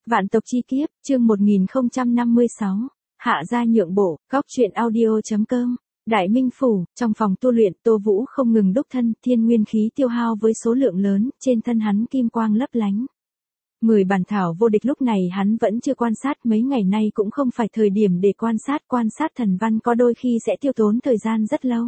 Vạn tộc chi kiếp, chương 1056, hạ gia nhượng bộ, góc truyện audio.com. Đại Minh Phủ, trong phòng tu luyện, Tô Vũ không ngừng đúc thân, thiên nguyên khí tiêu hao với số lượng lớn, trên thân hắn kim quang lấp lánh. 10 bản thảo vô địch lúc này hắn vẫn chưa quan sát, mấy ngày nay cũng không phải thời điểm để quan sát thần văn có đôi khi sẽ tiêu tốn thời gian rất lâu.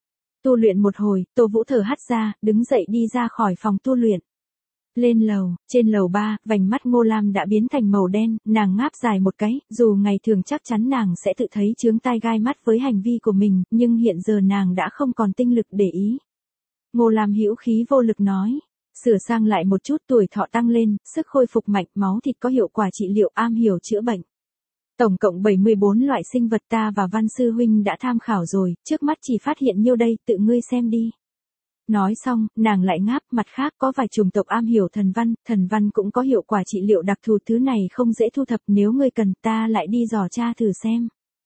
Tu luyện một hồi, Tô Vũ thở hắt ra, đứng dậy đi ra khỏi phòng tu luyện. Lên lầu, trên lầu 3, vành mắt Ngô Lam đã biến thành màu đen, nàng ngáp dài một cái, dù ngày thường chắc chắn nàng sẽ tự thấy chướng tai gai mắt với hành vi của mình, nhưng hiện giờ nàng đã không còn tinh lực để ý. Ngô Lam hữu khí vô lực nói, sửa sang lại một chút, tuổi thọ tăng lên, sức khôi phục mạnh, máu thịt có hiệu quả trị liệu, am hiểu chữa bệnh. Tổng cộng 74 loại sinh vật ta và Văn Sư Huynh đã tham khảo rồi, trước mắt chỉ phát hiện nhiêu đây, tự ngươi xem đi. Nói xong, nàng lại ngáp, mặt khác có vài chủng tộc am hiểu thần văn cũng có hiệu quả trị liệu đặc thù, thứ này không dễ thu thập, nếu ngươi cần ta lại đi dò tra thử xem.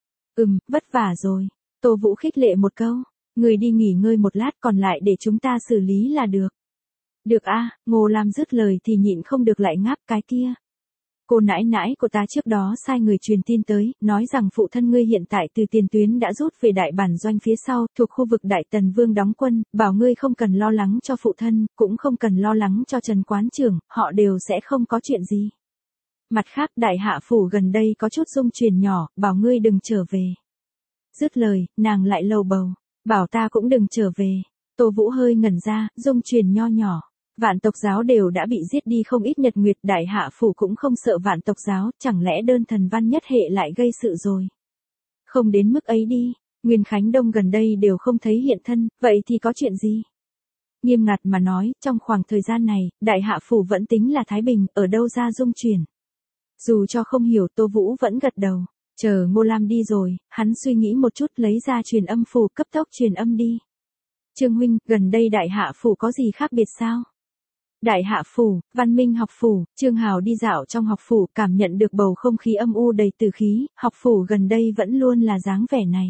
Vất vả rồi. Tô Vũ khích lệ một câu, ngươi đi nghỉ ngơi một lát, còn lại để chúng ta xử lý là được. Được a. Ngô Lam dứt lời thì nhịn không được lại ngáp, cái kia. Cô nãi nãi của ta trước đó sai người truyền tin tới, nói rằng phụ thân ngươi hiện tại từ tiền tuyến đã rút về đại bản doanh phía sau, thuộc khu vực Đại Tần Vương đóng quân, bảo ngươi không cần lo lắng cho phụ thân, cũng không cần lo lắng cho Trần Quán Trưởng, họ đều sẽ không có chuyện gì. Mặt khác, Đại Hạ Phủ gần đây có chút dung truyền nhỏ, bảo ngươi đừng trở về. Dứt lời, nàng lại lầu bầu, bảo ta cũng đừng trở về. Tô Vũ hơi ngẩn ra, dung truyền nho nhỏ. Vạn tộc giáo đều đã bị giết đi không ít nhật nguyệt, Đại Hạ Phủ cũng không sợ vạn tộc giáo, chẳng lẽ đơn thần văn nhất hệ lại gây sự rồi. Không đến mức ấy đi, Nguyên Khánh Đông gần đây đều không thấy hiện thân, vậy thì có chuyện gì? Nghiêm ngặt mà nói, trong khoảng thời gian này, Đại Hạ Phủ vẫn tính là thái bình, ở đâu ra dung truyền. Dù cho không hiểu, Tô Vũ vẫn gật đầu, chờ Ngô Lam đi rồi, hắn suy nghĩ một chút lấy ra truyền âm phù, cấp tốc truyền âm đi. Trương huynh, gần đây Đại Hạ Phủ có gì khác biệt sao? Đại Hạ Phủ, Văn Minh học phủ, Trương Hào đi dạo trong học phủ, cảm nhận được bầu không khí âm u đầy tử khí, học phủ gần đây vẫn luôn là dáng vẻ này.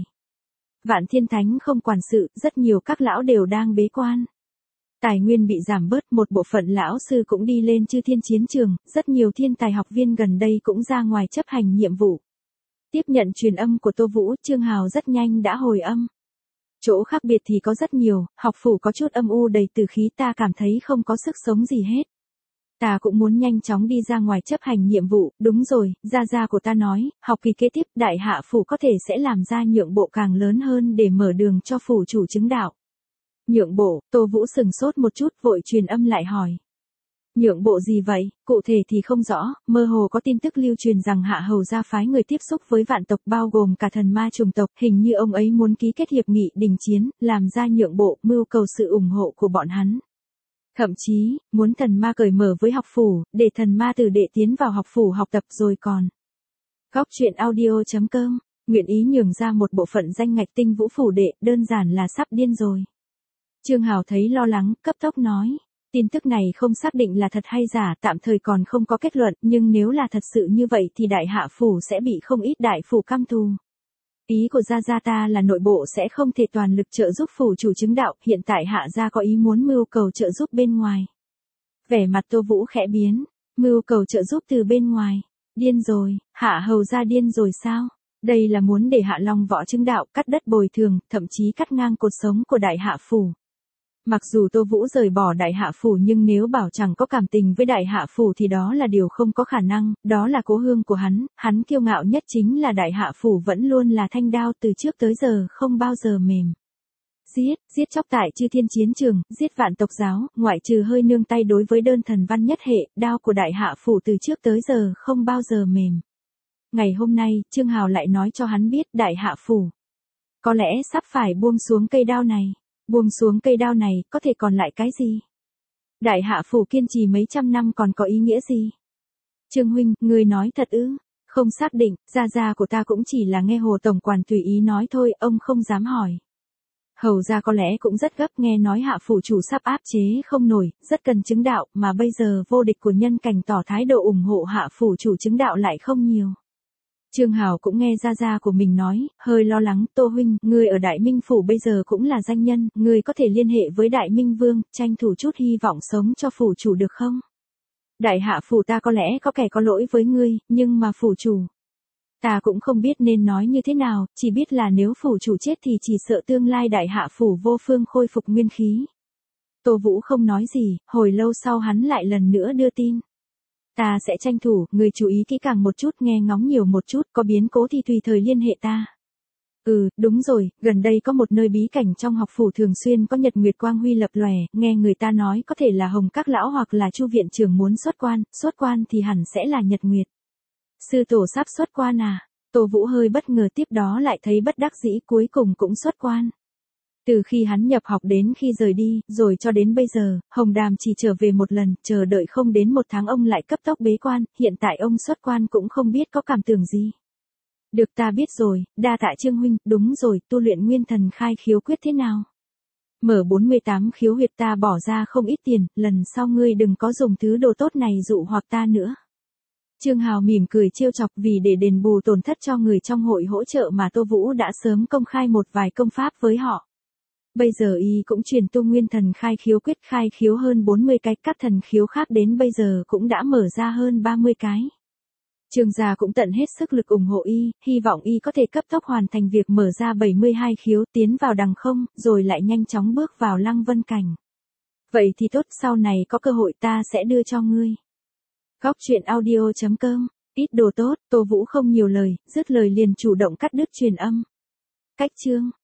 Vạn Thiên Thánh không quản sự, rất nhiều các lão đều đang bế quan. Tài nguyên bị giảm bớt, một bộ phận lão sư cũng đi lên Chư Thiên chiến trường, rất nhiều thiên tài học viên gần đây cũng ra ngoài chấp hành nhiệm vụ. Tiếp nhận truyền âm của Tô Vũ, Trương Hào rất nhanh đã hồi âm. Chỗ khác biệt thì có rất nhiều, học phủ có chút âm u đầy tử khí, ta cảm thấy không có sức sống gì hết. Ta cũng muốn nhanh chóng đi ra ngoài chấp hành nhiệm vụ, đúng rồi, gia của ta nói, học kỳ kế tiếp Đại Hạ Phủ có thể sẽ làm ra nhượng bộ càng lớn hơn để mở đường cho phủ chủ chứng đạo. Nhượng bộ, Tô Vũ sừng sốt một chút, vội truyền âm lại hỏi. Nhượng bộ gì vậy, cụ thể thì không rõ, mơ hồ có tin tức lưu truyền rằng Hạ Hầu gia phái người tiếp xúc với vạn tộc bao gồm cả thần ma chủng tộc, hình như ông ấy muốn ký kết hiệp nghị đình chiến, làm ra nhượng bộ, mưu cầu sự ủng hộ của bọn hắn. Thậm chí, muốn thần ma cởi mở với học phủ, để thần ma tử đệ tiến vào học phủ học tập rồi còn. Góc truyện audio.com, nguyện ý nhường ra một bộ phận danh ngạch Tinh Vũ phủ đệ, đơn giản là sắp điên rồi. Trương Hào thấy lo lắng, cấp tốc nói. Tin tức này không xác định là thật hay giả, tạm thời còn không có kết luận, nhưng nếu là thật sự như vậy thì Đại Hạ Phủ sẽ bị không ít đại phủ căm thù. Ý của gia ta là nội bộ sẽ không thể toàn lực trợ giúp phủ chủ chứng đạo, hiện tại Hạ gia có ý muốn mưu cầu trợ giúp bên ngoài. Vẻ mặt Tô Vũ khẽ biến, mưu cầu trợ giúp từ bên ngoài. Điên rồi, Hạ Hầu gia điên rồi sao? Đây là muốn để Hạ Long Võ chứng đạo, cắt đất bồi thường, thậm chí cắt ngang cột sống của Đại Hạ Phủ. Mặc dù Tô Vũ rời bỏ Đại Hạ Phủ nhưng nếu bảo chẳng có cảm tình với Đại Hạ Phủ thì đó là điều không có khả năng, đó là cố hương của hắn kiêu ngạo nhất chính là Đại Hạ Phủ vẫn luôn là thanh đao từ trước tới giờ không bao giờ mềm. Giết chóc tại Chư Thiên chiến trường, giết vạn tộc giáo, ngoại trừ hơi nương tay đối với đơn thần văn nhất hệ, đao của Đại Hạ Phủ từ trước tới giờ không bao giờ mềm. Ngày hôm nay, Trương Hào lại nói cho hắn biết Đại Hạ Phủ có lẽ sắp phải buông xuống cây đao này. Buông xuống cây đao này, có thể còn lại cái gì? Đại Hạ Phủ kiên trì mấy trăm năm còn có ý nghĩa gì? Trương huynh, ngươi nói thật ư? Không xác định, gia của ta cũng chỉ là nghe Hồ tổng quản tùy ý nói thôi, ông không dám hỏi. Hầu gia có lẽ cũng rất gấp, nghe nói Hạ Phủ chủ sắp áp chế không nổi, rất cần chứng đạo, mà bây giờ vô địch của nhân cảnh tỏ thái độ ủng hộ Hạ Phủ chủ chứng đạo lại không nhiều. Trương Hào cũng nghe gia của mình nói, hơi lo lắng, Tô huynh, ngươi ở Đại Minh Phủ bây giờ cũng là danh nhân, ngươi có thể liên hệ với Đại Minh Vương, tranh thủ chút hy vọng sống cho phủ chủ được không? Đại hạ phủ ta có lẽ có kẻ có lỗi với ngươi, nhưng mà phủ chủ. Ta cũng không biết nên nói như thế nào, chỉ biết là nếu phủ chủ chết thì chỉ sợ tương lai đại hạ phủ vô phương khôi phục nguyên khí. Tô Vũ không nói gì, hồi lâu sau hắn lại lần nữa đưa tin. Ta sẽ tranh thủ, người chú ý kỹ càng một chút, nghe ngóng nhiều một chút, có biến cố thì tùy thời liên hệ ta. Đúng rồi, gần đây có một nơi bí cảnh trong học phủ thường xuyên có nhật nguyệt quang huy lập lòe, nghe người ta nói có thể là Hồng Các lão hoặc là Chu viện trưởng muốn xuất quan thì hẳn sẽ là nhật nguyệt. Sư tổ sắp xuất quan à? Tô Vũ hơi bất ngờ, tiếp đó lại thấy bất đắc dĩ, cuối cùng cũng xuất quan. Từ khi hắn nhập học đến khi rời đi, rồi cho đến bây giờ, Hồng Đàm chỉ trở về một lần, chờ đợi không đến một tháng ông lại cấp tốc bế quan, hiện tại ông xuất quan cũng không biết có cảm tưởng gì. Được, ta biết rồi, đa tạ Trương huynh. Đúng rồi, tu luyện nguyên thần khai khiếu quyết thế nào? Mở 48 khiếu huyệt ta bỏ ra không ít tiền, lần sau ngươi đừng có dùng thứ đồ tốt này dụ hoặc ta nữa. Trương Hào mỉm cười trêu chọc, vì để đền bù tổn thất cho người trong hội hỗ trợ mà Tô Vũ đã sớm công khai một vài công pháp với họ. Bây giờ y cũng truyền tu nguyên thần khai khiếu quyết, khai khiếu hơn 40 cái, các thần khiếu khác đến bây giờ cũng đã mở ra hơn 30 cái. Trương gia cũng tận hết sức lực ủng hộ y, hy vọng y có thể cấp tốc hoàn thành việc mở ra 72 khiếu, tiến vào đằng không, rồi lại nhanh chóng bước vào lăng vân cảnh. Vậy thì tốt, sau này có cơ hội ta sẽ đưa cho ngươi. Góc truyện audio.com, ít đồ tốt. Tô Vũ không nhiều lời, dứt lời liền chủ động cắt đứt truyền âm. Cách chương